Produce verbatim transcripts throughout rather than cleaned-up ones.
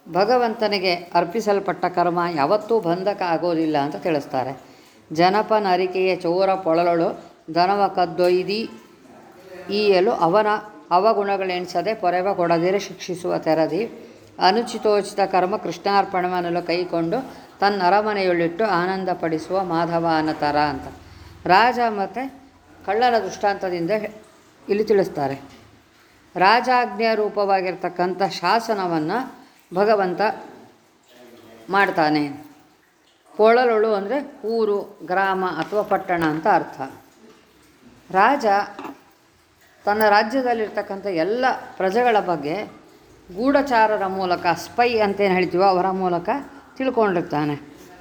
ಭಗವಂತನಿಗೆ ಅರ್ಪಿಸಲ್ಪಟ್ಟ ಕರ್ಮ ಯಾವತ್ತೂ ಬಂಧಕ ಆಗೋದಿಲ್ಲ ಅಂತ ತಿಳಿಸ್ತಾರೆ. ಜನಪ ನರಿಕೆಯ ಚೋರ ಪೊಳಲೊಳು ದನವ ಕದ್ದೊಯ್ದಿ ಈಯಲು ಅವನ ಅವಗುಣಗಳೆಣಿಸದೆ ಪೊರೆವ ಕೊಡದಿರೆ ಶಿಕ್ಷಿಸುವ ತೆರದಿ ಅನುಚಿತೋಚಿತ ಕರ್ಮ ಕೃಷ್ಣಾರ್ಪಣವನ್ನಲು ಕೈಕೊಂಡು ತನ್ನ ಅರಮನೆಯೊಳಿಟ್ಟು ಆನಂದ ಪಡಿಸುವ ಮಾಧವ ಅನತರ ಅಂತ ರಾಜ ಮತ್ತು ಕಳ್ಳನ ದೃಷ್ಟಾಂತದಿಂದ ಇಲ್ಲಿ ತಿಳಿಸ್ತಾರೆ. ರಾಜಾಜ್ಞೆಯ ರೂಪವಾಗಿರ್ತಕ್ಕಂಥ ಶಾಸನವನ್ನು ಭಗವಂತ ಮಾಡ್ತಾನೆ. ಪೊಳಲೊಳು ಅಂದರೆ ಊರು, ಗ್ರಾಮ ಅಥವಾ ಪಟ್ಟಣ ಅಂತ ಅರ್ಥ. ರಾಜ ತನ್ನ ರಾಜ್ಯದಲ್ಲಿರ್ತಕ್ಕಂಥ ಎಲ್ಲ ಪ್ರಜೆಗಳ ಬಗ್ಗೆ ಗೂಢಚಾರರ ಮೂಲಕ, ಸ್ಪೈ ಅಂತೇನು ಹೇಳ್ತೀವೋ ಅವರ ಮೂಲಕ ತಿಳ್ಕೊಂಡಿರ್ತಾನೆ.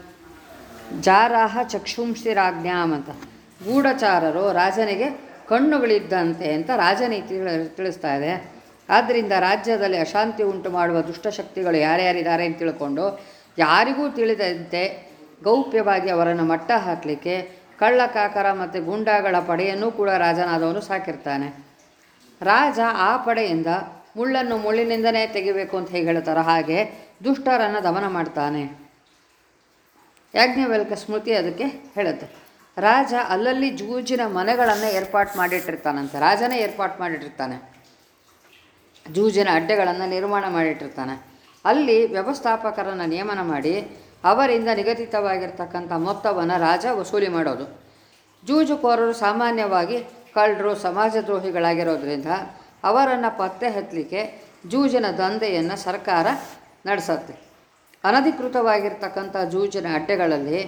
ಜಾರಾಹ ಚಕ್ಷುಂಷಿರಾಜ್ಞಾಮ್ ಅಂತ ಗೂಢಚಾರರು ರಾಜನಿಗೆ ಕಣ್ಣುಗಳಿದ್ದಂತೆ ಅಂತ ರಾಜನೀತಿ ತಿಳಿಸ್ತಾ ಇದೆ. ಆದ್ದರಿಂದ ರಾಜ್ಯದಲ್ಲಿ ಅಶಾಂತಿ ಉಂಟು ಮಾಡುವ ದುಷ್ಟಶಕ್ತಿಗಳು ಯಾರ್ಯಾರಿದ್ದಾರೆ ಅಂತ ತಿಳ್ಕೊಂಡು ಯಾರಿಗೂ ತಿಳಿದಂತೆ ಗೌಪ್ಯವಾಗಿ ಅವರನ್ನು ಮಟ್ಟ ಹಾಕಲಿಕ್ಕೆ ಕಳ್ಳ ಕಾಕರ ಮತ್ತು ಗುಂಡಾಗಳ ಪಡೆಯನ್ನು ಕೂಡ ರಾಜನಾದವನು ಸಾಕಿರ್ತಾನೆ. ರಾಜ ಆ ಪಡೆಯಿಂದ ಮುಳ್ಳನ್ನು ಮುಳ್ಳಿನಿಂದನೇ ತೆಗಿಬೇಕು ಅಂತ ಹೇಗೆ ಹೇಳ್ತಾರೋ ಹಾಗೆ ದುಷ್ಟರನ್ನು ದಮನ ಮಾಡ್ತಾನೆ. ಯಾಜ್ಞವಲ್ಕ್ಯ ಸ್ಮೃತಿ ಅದಕ್ಕೆ ಹೇಳುತ್ತೆ. ರಾಜ ಅಲ್ಲಲ್ಲಿ ಜೂಜಿನ ಮನೆಗಳನ್ನು ಏರ್ಪಾಟ್ ಮಾಡಿಟ್ಟಿರ್ತಾನಂತೆ. ರಾಜನೇ ಏರ್ಪಾಟ್ ಮಾಡಿಟ್ಟಿರ್ತಾನೆ. ಜೂಜಿನ ಅಡ್ಡೆಗಳನ್ನು ನಿರ್ಮಾಣ ಮಾಡಿಟ್ಟಿರ್ತಾನೆ. ಅಲ್ಲಿ ವ್ಯವಸ್ಥಾಪಕರನ್ನು ನೇಮನ ಮಾಡಿ ಅವರಿಂದ ನಿಗದಿತವಾಗಿರ್ತಕ್ಕಂಥ ಮೊತ್ತವನ್ನು ರಾಜ ವಸೂಲಿ ಮಾಡೋದು. ಜೂಜುಕೋರರು ಸಾಮಾನ್ಯವಾಗಿ ಕಳ್ಳರು, ಸಮಾಜದ್ರೋಹಿಗಳಾಗಿರೋದ್ರಿಂದ ಅವರನ್ನು ಪತ್ತೆ ಹಚ್ಚಲಿಕ್ಕೆ ಜೂಜಿನ ದಂಧೆಯನ್ನು ಸರ್ಕಾರ ನಡೆಸುತ್ತೆ. ಅನಧಿಕೃತವಾಗಿರ್ತಕ್ಕಂಥ ಜೂಜಿನ ಅಡ್ಡೆಗಳಲ್ಲಿ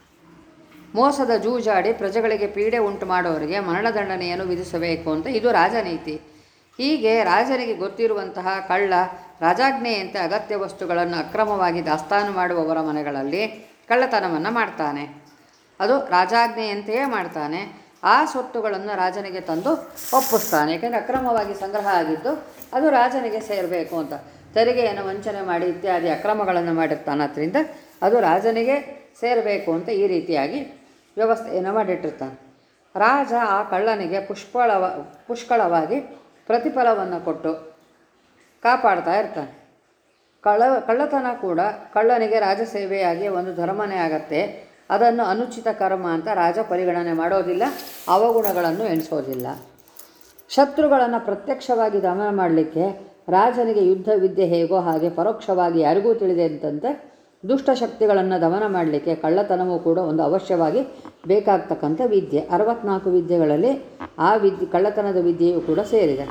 ಮೋಸದ ಜೂಜಾಡಿ ಪ್ರಜೆಗಳಿಗೆ ಪೀಡೆ ಉಂಟು ಮಾಡೋರಿಗೆ ಮರಣದಂಡನೆಯನ್ನು ವಿಧಿಸಬೇಕು ಅಂತ ಇದು ರಾಜನೀತಿ. ಹೀಗೆ ರಾಜನಿಗೆ ಗೊತ್ತಿರುವಂತಹ ಕಳ್ಳ ರಾಜಾಜ್ಞೆಯಂತೆ ಅಗತ್ಯ ವಸ್ತುಗಳನ್ನು ಅಕ್ರಮವಾಗಿ ದಾಸ್ತಾನು ಮಾಡುವವರ ಮನೆಗಳಲ್ಲಿ ಕಳ್ಳತನವನ್ನು ಮಾಡ್ತಾನೆ. ಅದು ರಾಜಾಜ್ಞೆಯಂತೆಯೇ ಮಾಡ್ತಾನೆ. ಆ ಸೊತ್ತುಗಳನ್ನು ರಾಜನಿಗೆ ತಂದು ಒಪ್ಪಿಸ್ತಾನೆ. ಏಕೆಂದರೆ ಅಕ್ರಮವಾಗಿ ಸಂಗ್ರಹ ಆಗಿದ್ದು ಅದು ರಾಜನಿಗೆ ಸೇರಬೇಕು ಅಂತ. ತೆರಿಗೆಯನ್ನು ವಂಚನೆ ಮಾಡಿ ಇತ್ಯಾದಿ ಅಕ್ರಮಗಳನ್ನು ಮಾಡಿರ್ತಾನೆ. ಅದರಿಂದ ಅದು ರಾಜನಿಗೆ ಸೇರಬೇಕು ಅಂತ ಈ ರೀತಿಯಾಗಿ ವ್ಯವಸ್ಥೆಯನ್ನು ಮಾಡಿಟ್ಟಿರ್ತಾನೆ. ರಾಜ ಆ ಕಳ್ಳನಿಗೆ ಪುಷ್ಪಳವ ಪುಷ್ಕಳವಾಗಿ ಪ್ರತಿಫಲವನ್ನು ಕೊಟ್ಟು ಕಾಪಾಡ್ತಾ ಇರ್ತಾನೆ. ಕಳ್ಳ ಕಳ್ಳತನ ಕೂಡ ಕಳ್ಳನಿಗೆ ರಾಜಸೇವೆಯಾಗಿ ಒಂದು ಧರ್ಮನೇ ಆಗತ್ತೆ. ಅದನ್ನು ಅನುಚಿತ ಕರ್ಮ ಅಂತ ರಾಜ ಪರಿಗಣನೆ ಮಾಡೋದಿಲ್ಲ, ಅವಗುಣಗಳನ್ನು ಎಣಿಸೋದಿಲ್ಲ. ಶತ್ರುಗಳನ್ನು ಪ್ರತ್ಯಕ್ಷವಾಗಿ ದಮನ ಮಾಡಲಿಕ್ಕೆ ರಾಜನಿಗೆ ಯುದ್ಧ ವಿದ್ಯೆ ಹೇಗೋ ಹಾಗೆ ಪರೋಕ್ಷವಾಗಿ ಯಾರಿಗೂ ತಿಳಿದೆ ಅಂತಂತೆ ದುಷ್ಟಶಕ್ತಿಗಳನ್ನು ದಮನ ಮಾಡಲಿಕ್ಕೆ ಕಳ್ಳತನವೂ ಕೂಡ ಒಂದು ಅವಶ್ಯವಾಗಿ ಬೇಕಾಗ್ತಕ್ಕಂಥ ವಿದ್ಯೆ. ಅರವತ್ನಾಲ್ಕು ವಿದ್ಯೆಗಳಲ್ಲಿ ಆ ವಿದ್ಯೆ ಕಳ್ಳತನದ ವಿದ್ಯೆಯೂ ಕೂಡ ಸೇರಿದೆ.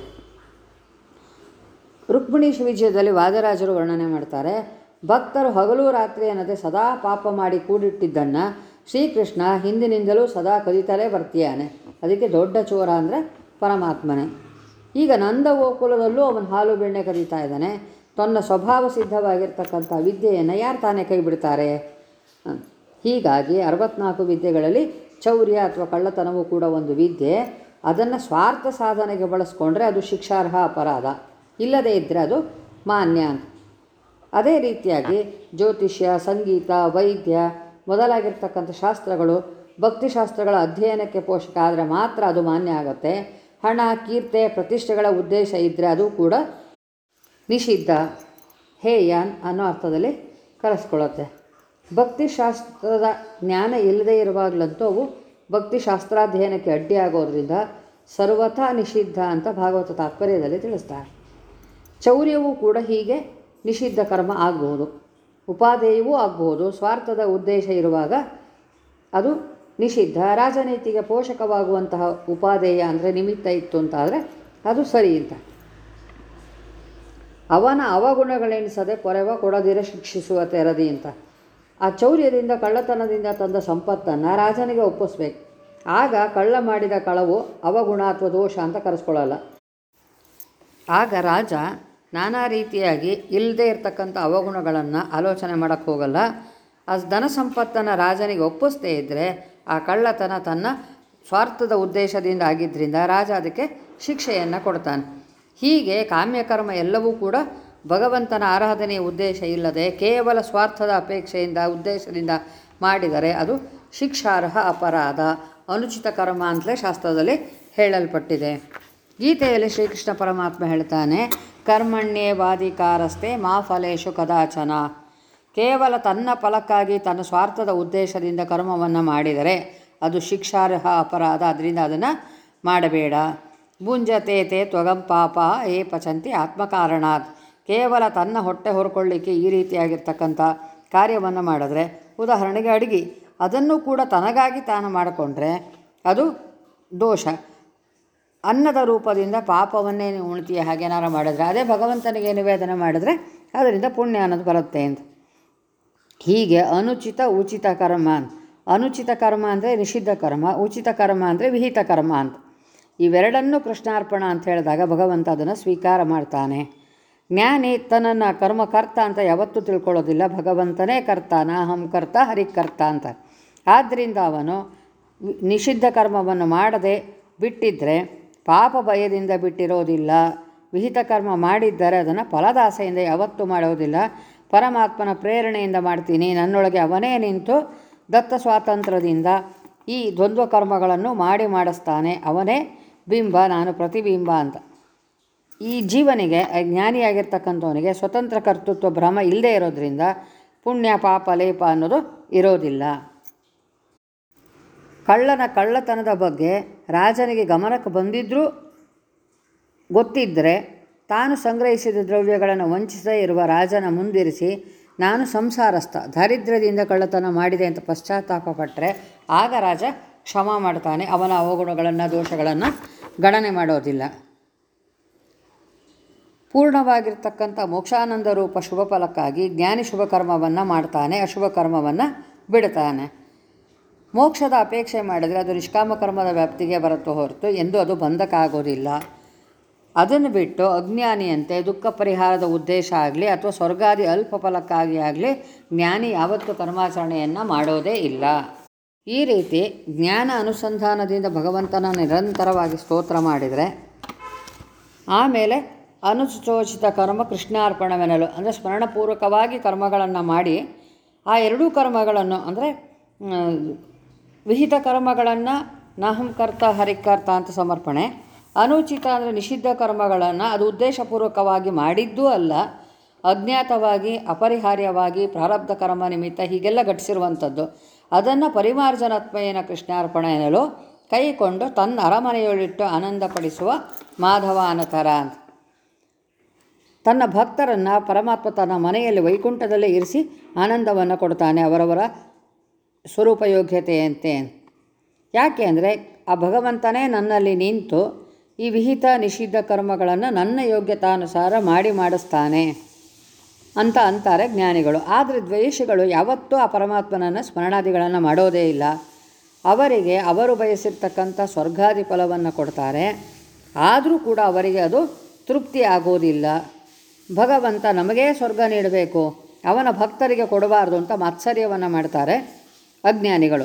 ರುಕ್ಮಿಣೀಶ ವಿಜಯದಲ್ಲಿ ವಾದರಾಜರು ವರ್ಣನೆ ಮಾಡ್ತಾರೆ. ಭಕ್ತರು ಹಗಲು ರಾತ್ರಿ ಅನ್ನದೆ ಸದಾ ಪಾಪ ಮಾಡಿ ಕೂಡಿಟ್ಟಿದ್ದನ್ನು ಶ್ರೀಕೃಷ್ಣ ಹಿಂದಿನಿಂದಲೂ ಸದಾ ಕದೀತಲೇ ಬರ್ತೀಯಾನೆ. ಅದಕ್ಕೆ ದೊಡ್ಡ ಚೋರ ಅಂದರೆ ಪರಮಾತ್ಮನೇ. ಈಗ ನಂದ ಗೋಕುಲದಲ್ಲೂ ಅವನ ಹಾಲು ಬೆಣ್ಣೆ ಕದೀತಾ ಇದ್ದಾನೆ. ತನ್ನ ಸ್ವಭಾವ ಸಿದ್ಧವಾಗಿರ್ತಕ್ಕಂಥ ವಿದ್ಯೆಯನ್ನು ಯಾರು ತಾನೇ ಕೈ ಬಿಡ್ತಾರೆ? ಹೀಗಾಗಿ ಅರವತ್ನಾಲ್ಕು ವಿದ್ಯೆಗಳಲ್ಲಿ ಚೌರ್ಯ ಅಥವಾ ಕಳ್ಳತನವೂ ಕೂಡ ಒಂದು ವಿದ್ಯೆ. ಅದನ್ನು ಸ್ವಾರ್ಥ ಸಾಧನೆಗೆ ಬಳಸ್ಕೊಂಡ್ರೆ ಅದು ಶಿಕ್ಷಾರ್ಹ ಅಪರಾಧ, ಇಲ್ಲದೇ ಇದ್ದರೆ ಅದು ಮಾನ್ಯ ಅಂತ. ಅದೇ ರೀತಿಯಾಗಿ ಜ್ಯೋತಿಷ್ಯ, ಸಂಗೀತ, ವೈದ್ಯ ಮೊದಲಾಗಿರ್ತಕ್ಕಂಥ ಶಾಸ್ತ್ರಗಳು ಭಕ್ತಿಶಾಸ್ತ್ರಗಳ ಅಧ್ಯಯನಕ್ಕೆ ಪೋಷಕ ಆದರೆ ಮಾತ್ರ ಅದು ಮಾನ್ಯ ಆಗುತ್ತೆ. ಹಣ, ಕೀರ್ತಿ, ಪ್ರತಿಷ್ಠೆಗಳ ಉದ್ದೇಶ ಇದ್ದರೆ ಅದು ಕೂಡ ನಿಷಿದ್ಧ, ಹೇಯ ಅನ್ನೋ ಅರ್ಥದಲ್ಲಿ ಕರೆಸ್ಕೊಳ್ಳುತ್ತೆ. ಭಕ್ತಿಶಾಸ್ತ್ರದ ಜ್ಞಾನ ಇಲ್ಲದೇ ಇರುವಾಗಲಂತೂ ಅವು ಭಕ್ತಿಶಾಸ್ತ್ರಾಧ್ಯಯನಕ್ಕೆ ಅಡ್ಡಿಯಾಗೋದ್ರಿಂದ ಸರ್ವಥಾ ನಿಷಿದ್ಧ ಅಂತ ಭಾಗವತ ತಾತ್ಪರ್ಯದಲ್ಲಿ ತಿಳಿಸ್ತಾರೆ. ಚೌರ್ಯವೂ ಕೂಡ ಹೀಗೆ ನಿಷಿದ್ಧ ಕರ್ಮ ಆಗ್ಬೋದು, ಉಪಾದೇಯವೂ ಆಗ್ಬೋದು. ಸ್ವಾರ್ಥದ ಉದ್ದೇಶ ಇರುವಾಗ ಅದು ನಿಷಿದ್ಧ. ರಾಜನೀತಿಗೆ ಪೋಷಕವಾಗುವಂತಹ ಉಪಾದೇಯ ಅಂದರೆ ನಿಮಿತ್ತ ಇತ್ತು ಅಂತಾದರೆ ಅದು ಸರಿ ಅಂತ. ಅವನ ಅವಗುಣಗಳೆಣಿಸದೆ ಪೊರೆವ ಕೊಡದಿರೆ ಶಿಕ್ಷಿಸುವ ತೆರದಿ ಅಂತ. ಆ ಚೌರ್ಯದಿಂದ ಕಳ್ಳತನದಿಂದ ತಂದ ಸಂಪತ್ತನ್ನು ರಾಜನಿಗೆ ಒಪ್ಪಿಸ್ಬೇಕು. ಆಗ ಕಳ್ಳ ಮಾಡಿದ ಕಳವು ಅವಗುಣ ಅಥವಾ ದೋಷ ಅಂತ ಕರೆಸ್ಕೊಳ್ಳಲ್ಲ. ಆಗ ರಾಜ ನಾನಾ ರೀತಿಯಾಗಿ ಇಲ್ಲದೇ ಇರತಕ್ಕಂಥ ಅವಗುಣಗಳನ್ನು ಆಲೋಚನೆ ಮಾಡೋಕ್ಕೆ ಹೋಗಲ್ಲ. ಆ ಧನ ಸಂಪತ್ತನ್ನು ರಾಜನಿಗೆ ಒಪ್ಪಿಸದೇ ಇದ್ದರೆ ಆ ಕಳ್ಳತನ ತನ್ನ ಸ್ವಾರ್ಥದ ಉದ್ದೇಶದಿಂದ ಆಗಿದ್ದರಿಂದ ರಾಜ ಅದಕ್ಕೆ ಶಿಕ್ಷೆಯನ್ನು ಕೊಡ್ತಾನೆ. ಹೀಗೆ ಕಾಮ್ಯಕರ್ಮ ಎಲ್ಲವೂ ಕೂಡ ಭಗವಂತನ ಆರಾಧನೆಯ ಉದ್ದೇಶ ಇಲ್ಲದೆ ಕೇವಲ ಸ್ವಾರ್ಥದ ಅಪೇಕ್ಷೆಯಿಂದ ಉದ್ದೇಶದಿಂದ ಮಾಡಿದರೆ ಅದು ಶಿಕ್ಷಾರ್ಹ ಅಪರಾಧ, ಅನುಚಿತ ಕರ್ಮ ಅಂತಲೇ ಶಾಸ್ತ್ರದಲ್ಲಿ ಹೇಳಲ್ಪಟ್ಟಿದೆ. ಗೀತೆಯಲ್ಲಿ ಶ್ರೀಕೃಷ್ಣ ಪರಮಾತ್ಮ ಹೇಳ್ತಾನೆ, ಕರ್ಮಣ್ಯೇ ವಾದಿಕಾರಸ್ತೆ ಮಾ ಫಲೇಶು ಕದಾಚನ. ಕೇವಲ ತನ್ನ ಫಲಕ್ಕಾಗಿ ತನ್ನ ಸ್ವಾರ್ಥದ ಉದ್ದೇಶದಿಂದ ಕರ್ಮವನ್ನು ಮಾಡಿದರೆ ಅದು ಶಿಕ್ಷಾರ್ಹ ಅಪರಾಧ, ಅದರಿಂದ ಅದನ್ನು ಮಾಡಬೇಡ. ಭುಂಜತೆ ತೇ ತ್ವಗಂ ಪಾಪ ಏ ಪಚಂತಿ ಆತ್ಮಕಾರಣಾತ್. ಕೇವಲ ತನ್ನ ಹೊಟ್ಟೆ ಹೊರ್ಕೊಳ್ಳಿಕ್ಕೆ ಈ ರೀತಿಯಾಗಿರ್ತಕ್ಕಂಥ ಕಾರ್ಯವನ್ನು ಮಾಡಿದ್ರೆ, ಉದಾಹರಣೆಗೆ ಅಡುಗೆ, ಅದನ್ನು ಕೂಡ ತನಗಾಗಿ ತಾನು ಮಾಡಿಕೊಂಡ್ರೆ ಅದು ದೋಷ. ಅನ್ನದ ರೂಪದಿಂದ ಪಾಪವನ್ನೇ ನೀವು ಉಣ್ತೀಯ ಹಾಗೇನಾರು ಮಾಡಿದ್ರೆ, ಅದೇ ಭಗವಂತನಿಗೆ ನಿವೇದನೆ ಮಾಡಿದ್ರೆ ಅದರಿಂದ ಪುಣ್ಯ ಅನ್ನೋದು ಬರುತ್ತೆ ಅಂತ. ಹೀಗೆ ಅನುಚಿತ ಉಚಿತ ಕರ್ಮ ಅಂತ. ಅನುಚಿತ ಕರ್ಮ ಅಂದರೆ ನಿಷಿದ್ಧ ಕರ್ಮ, ಉಚಿತ ಕರ್ಮ ಅಂದರೆ ವಿಹಿತ ಕರ್ಮ ಅಂತ. ಇವೆರಡನ್ನೂ ಕೃಷ್ಣಾರ್ಪಣ ಅಂತ ಹೇಳಿದಾಗ ಭಗವಂತ ಅದನ್ನು ಸ್ವೀಕಾರ ಮಾಡ್ತಾನೆ. ಜ್ಞಾನಿ ತನ್ನನ್ನು ಕರ್ಮಕರ್ತ ಅಂತ ಯಾವತ್ತೂ ತಿಳ್ಕೊಳ್ಳೋದಿಲ್ಲ. ಭಗವಂತನೇ ಕರ್ತ, ನಾಹಂ ಕರ್ತ ಹರಿಕರ್ತ ಅಂತ. ಆದ್ದರಿಂದ ಅವನು ನಿಷಿದ್ಧ ಕರ್ಮವನ್ನು ಮಾಡದೆ ಬಿಟ್ಟಿದ್ದರೆ ಪಾಪ ಭಯದಿಂದ ಬಿಟ್ಟಿರೋದಿಲ್ಲ. ವಿಹಿತ ಕರ್ಮ ಮಾಡಿದ್ದರೆ ಅದನ್ನು ಫಲದಾಸೆಯಿಂದ ಯಾವತ್ತೂ ಮಾಡೋದಿಲ್ಲ. ಪರಮಾತ್ಮನ ಪ್ರೇರಣೆಯಿಂದ ಮಾಡ್ತೀನಿ, ನನ್ನೊಳಗೆ ಅವನೇ ನಿಂತು ದತ್ತ ಸ್ವಾತಂತ್ರ್ಯದಿಂದ ಈ ದ್ವಂದ್ವ ಕರ್ಮಗಳನ್ನು ಮಾಡಿ ಮಾಡಿಸ್ತಾನೆ. ಅವನೇ ಬಿಂಬ, ನಾನು ಪ್ರತಿಬಿಂಬ ಅಂತ. ಈ ಜೀವನಿಗೆ, ಜ್ಞಾನಿಯಾಗಿರ್ತಕ್ಕಂಥವನಿಗೆ ಸ್ವತಂತ್ರ ಕರ್ತೃತ್ವ ಭ್ರಮ ಇಲ್ಲದೇ ಇರೋದ್ರಿಂದ ಪುಣ್ಯ ಪಾಪ ಲೇಪ ಅನ್ನೋದು ಇರೋದಿಲ್ಲ. ಕಳ್ಳನ ಕಳ್ಳತನದ ಬಗ್ಗೆ ರಾಜನಿಗೆ ಗಮನಕ್ಕೆ ಬಂದಿದ್ದರೂ ಗೊತ್ತಿದ್ದರೆ ತಾನು ಸಂಗ್ರಹಿಸಿದ ದ್ರವ್ಯಗಳನ್ನು ವಂಚಿಸದೇ ಇರುವ ರಾಜನ ಮುಂದಿರಿಸಿ, ನಾನು ಸಂಸಾರಸ್ಥ, ದಾರಿದ್ರ್ಯದಿಂದ ಕಳ್ಳತನ ಮಾಡಿದೆ ಅಂತ ಪಶ್ಚಾತ್ತಾಪ ಪಟ್ಟರೆ ಆಗ ರಾಜ ಕ್ಷಮ ಮಾಡ್ತಾನೆ. ಅವನ ಅವಗುಣಗಳನ್ನು ದೋಷಗಳನ್ನು ಗಣನೆ ಮಾಡೋದಿಲ್ಲ. ಪೂರ್ಣವಾಗಿರ್ತಕ್ಕಂಥ ಮೋಕ್ಷಾನಂದ ರೂಪ ಶುಭ ಫಲಕ್ಕಾಗಿ ಜ್ಞಾನಿ ಶುಭ ಕರ್ಮವನ್ನು ಮಾಡ್ತಾನೆ, ಅಶುಭ ಕರ್ಮವನ್ನು ಬಿಡ್ತಾನೆ. ಮೋಕ್ಷದ ಅಪೇಕ್ಷೆ ಮಾಡಿದರೆ ಅದು ನಿಷ್ಕಾಮ ಕರ್ಮದ ವ್ಯಾಪ್ತಿಗೆ ಬರುತ್ತೋ ಹೊರತು ಎಂದು ಅದು ಬಂಧಕ್ಕಾಗೋದಿಲ್ಲ. ಅದನ್ನು ಬಿಟ್ಟು ಅಜ್ಞಾನಿಯಂತೆ ದುಃಖ ಪರಿಹಾರದ ಉದ್ದೇಶ ಆಗಲಿ ಅಥವಾ ಸ್ವರ್ಗಾದಿ ಅಲ್ಪ ಫಲಕ್ಕಾಗಿ ಆಗಲಿ ಜ್ಞಾನಿ ಯಾವತ್ತೂ ಕರ್ಮಾಚರಣೆಯನ್ನು ಮಾಡೋದೇ ಇಲ್ಲ. ಈ ರೀತಿ ಜ್ಞಾನ ಅನುಸಂಧಾನದಿಂದ ಭಗವಂತನ ನಿರಂತರವಾಗಿ ಸ್ತೋತ್ರ ಮಾಡಿದರೆ ಆಮೇಲೆ ಅನುಶೋಚಿತ ಕರ್ಮ ಕೃಷ್ಣಾರ್ಪಣವೆನ್ನಲು, ಅಂದರೆ ಸ್ಮರಣಪೂರ್ವಕವಾಗಿ ಕರ್ಮಗಳನ್ನು ಮಾಡಿ ಆ ಎರಡೂ ಕರ್ಮಗಳನ್ನು, ಅಂದರೆ ವಿಹಿತ ಕರ್ಮಗಳನ್ನು ನಾಹಂ ಕರ್ತ ಹರಿಕರ್ತ ಅಂತ ಸಮರ್ಪಣೆ, ಅನುಚಿತ ಅಂದರೆ ನಿಷಿದ್ಧ ಕರ್ಮಗಳನ್ನು ಅದು ಉದ್ದೇಶಪೂರ್ವಕವಾಗಿ ಮಾಡಿದ್ದೂ ಅಲ್ಲ, ಅಜ್ಞಾತವಾಗಿ ಅಪರಿಹಾರ್ಯವಾಗಿ ಪ್ರಾರಬ್ಧ ಕರ್ಮ ನಿಮಿತ್ತ ಹೀಗೆಲ್ಲ ಘಟಿಸಿರುವಂಥದ್ದು, ಅದನ್ನು ಪರಿಮಾರ್ಜನತ್ವೇನ ಕೃಷ್ಣಾರ್ಪಣ ಎನ್ನಲು ಕೈಕೊಂಡು ತನ್ನ ಅರಮನೆಯೊಳಿಟ್ಟು ಆನಂದಪಡಿಸುವ ಮಾಧವ ಅನತರ ಅಂತ. ತನ್ನ ಭಕ್ತರನ್ನು ಪರಮಾತ್ಮ ತನ್ನ ಮನೆಯಲ್ಲಿ ವೈಕುಂಠದಲ್ಲೇ ಇರಿಸಿ ಆನಂದವನ್ನು ಕೊಡ್ತಾನೆ ಅವರವರ ಸ್ವರೂಪ ಯೋಗ್ಯತೆಯಂತೆ. ಯಾಕೆ ಅಂದರೆ ಆ ಭಗವಂತನೇ ನನ್ನಲ್ಲಿ ನಿಂತು ಈ ವಿಹಿತ ನಿಷಿದ್ಧ ಕರ್ಮಗಳನ್ನು ನನ್ನ ಯೋಗ್ಯತಾನುಸಾರ ಮಾಡಿ ಮಾಡಿಸ್ತಾನೆ ಅಂತ ಅಂತಾರೆ ಜ್ಞಾನಿಗಳು. ಆದರೆ ದ್ವೇಷಿಗಳು ಯಾವತ್ತೂ ಆ ಪರಮಾತ್ಮನನ್ನು ಸ್ಮರಣಾದಿಗಳನ್ನು ಮಾಡೋದೇ ಇಲ್ಲ. ಅವರಿಗೆ ಅವರು ಬಯಸಿರ್ತಕ್ಕಂಥ ಸ್ವರ್ಗಾದಿ ಫಲವನ್ನು ಕೊಡ್ತಾರೆ, ಆದರೂ ಕೂಡ ಅವರಿಗೆ ಅದು ತೃಪ್ತಿ ಆಗೋದಿಲ್ಲ. ಭಗವಂತ ನಮಗೇ ಸ್ವರ್ಗ ನೀಡಬೇಕು, ಅವನ ಭಕ್ತರಿಗೆ ಕೊಡಬಾರ್ದು ಅಂತ ಮಾತ್ಸರ್ಯವನ್ನು ಮಾಡ್ತಾರೆ ಅಜ್ಞಾನಿಗಳು.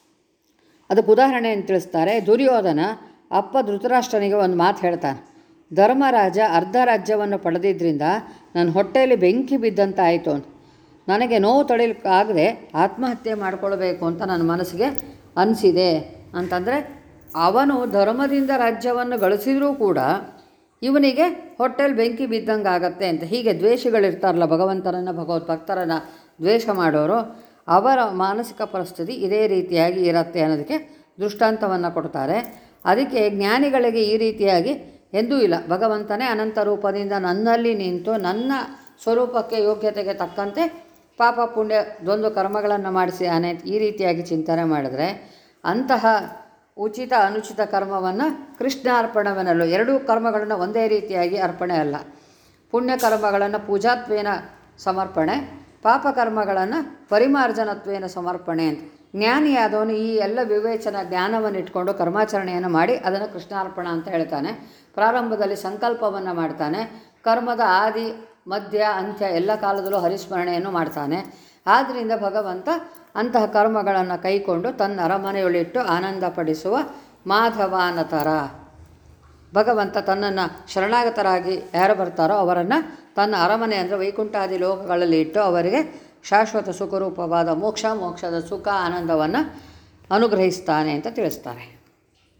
ಅದಕ್ಕೆ ಉದಾಹರಣೆಯನ್ನು ತಿಳಿಸ್ತಾರೆ. ದುರ್ಯೋಧನ ಅಪ್ಪ ಧೃತರಾಷ್ಟ್ರನಿಗೆ ಒಂದು ಮಾತು ಹೇಳ್ತಾನೆ, ಧರ್ಮರಾಜ ಅರ್ಧ ರಾಜ್ಯವನ್ನು ಪಡೆದಿದ್ದರಿಂದ ನನ್ನ ಹೊಟ್ಟೆಯಲ್ಲಿ ಬೆಂಕಿ ಬಿದ್ದಂತ ಆಯಿತು ಅಂತ, ನನಗೆ ನೋವು ತಡೆಯಲಿಕ್ಕಾಗದೆ ಆತ್ಮಹತ್ಯೆ ಮಾಡಿಕೊಳ್ಬೇಕು ಅಂತ ನನ್ನ ಮನಸ್ಸಿಗೆ ಅನಿಸಿದೆ ಅಂತಂದರೆ, ಅವನು ಧರ್ಮದಿಂದ ರಾಜ್ಯವನ್ನು ಗಳಿಸಿದರೂ ಕೂಡ ಇವನಿಗೆ ಹೊಟ್ಟೆಯಲ್ಲಿ ಬೆಂಕಿ ಬಿದ್ದಂಗೆ ಆಗತ್ತೆ ಅಂತ. ಹೀಗೆ ದ್ವೇಷಗಳಿರ್ತಾರಲ್ಲ, ಭಗವಂತನನ್ನು ಭಗವತ್ ಭಕ್ತರನ್ನು ದ್ವೇಷ ಮಾಡೋರು, ಅವರ ಮಾನಸಿಕ ಪರಿಸ್ಥಿತಿ ಇದೇ ರೀತಿಯಾಗಿ ಇರುತ್ತೆ ಅನ್ನೋದಕ್ಕೆ ದೃಷ್ಟಾಂತವನ್ನು ಕೊಡ್ತಾರೆ. ಅದಕ್ಕೆ ಜ್ಞಾನಿಗಳಿಗೆ ಈ ರೀತಿಯಾಗಿ ಎಂದೂ ಇಲ್ಲ. ಭಗವಂತನೇ ಅನಂತ ರೂಪದಿಂದ ನನ್ನಲ್ಲಿ ನಿಂತು ನನ್ನ ಸ್ವರೂಪಕ್ಕೆ ಯೋಗ್ಯತೆಗೆ ತಕ್ಕಂತೆ ಪಾಪ ಪುಣ್ಯ ದ್ವಂದ್ವ ಕರ್ಮಗಳನ್ನು ಮಾಡಿಸಿ ಅನೇ ಈ ರೀತಿಯಾಗಿ ಚಿಂತನೆ ಮಾಡಿದ್ರೆ ಅಂತಹ ಉಚಿತ ಅನುಚಿತ ಕರ್ಮವನ್ನು ಕೃಷ್ಣಾರ್ಪಣವೆನ್ನಲು, ಎರಡೂ ಕರ್ಮಗಳನ್ನು ಒಂದೇ ರೀತಿಯಾಗಿ ಅರ್ಪಣೆ ಅಲ್ಲ. ಪುಣ್ಯ ಕರ್ಮಗಳನ್ನು ಪೂಜಾತ್ವೇನ ಸಮರ್ಪಣೆ, ಪಾಪಕರ್ಮಗಳನ್ನು ಪರಿಮಾರ್ಜನತ್ವೇನ ಸಮರ್ಪಣೆ ಅಂತ. ಜ್ಞಾನಿಯಾದವನು ಈ ಎಲ್ಲ ವಿವೇಚನ ಜ್ಞಾನವನ್ನು ಇಟ್ಕೊಂಡು ಕರ್ಮಾಚರಣೆಯನ್ನು ಮಾಡಿ ಅದನ್ನು ಕೃಷ್ಣಾರ್ಪಣ ಅಂತ ಹೇಳ್ತಾನೆ. ಪ್ರಾರಂಭದಲ್ಲಿ ಸಂಕಲ್ಪವನ್ನು ಮಾಡ್ತಾನೆ, ಕರ್ಮದ ಆದಿ ಮಧ್ಯ ಅಂತ್ಯ ಎಲ್ಲ ಕಾಲದಲ್ಲೂ ಹರಿಸ್ಮರಣೆಯನ್ನು ಮಾಡ್ತಾನೆ. ಆದ್ದರಿಂದ ಭಗವಂತ ಅಂತಹ ಕರ್ಮಗಳನ್ನು ಕೈಕೊಂಡು ತನ್ನ ಅರಮನೆಯೊಳಿಟ್ಟು ಆನಂದಪಡಿಸುವ ಮಾಧವಾನತರ. ಭಗವಂತ ತನ್ನನ್ನು ಶರಣಾಗತರಾಗಿ ಯಾರು ಬರ್ತಾರೋ ಅವರನ್ನು ತನ್ನ ಅರಮನೆ ಅಂದರೆ ವೈಕುಂಠಾದಿ ಲೋಕಗಳಲ್ಲಿ ಇಟ್ಟು ಅವರಿಗೆ ಶಾಶ್ವತ ಸುಖರೂಪವಾದ ಮೋಕ್ಷ, ಮೋಕ್ಷದ ಸುಖ, ಆನಂದವನ್ನು ಅನುಗ್ರಹಿಸ್ತಾನೆ ಅಂತ ತಿಳಿಸ್ತಾರೆ.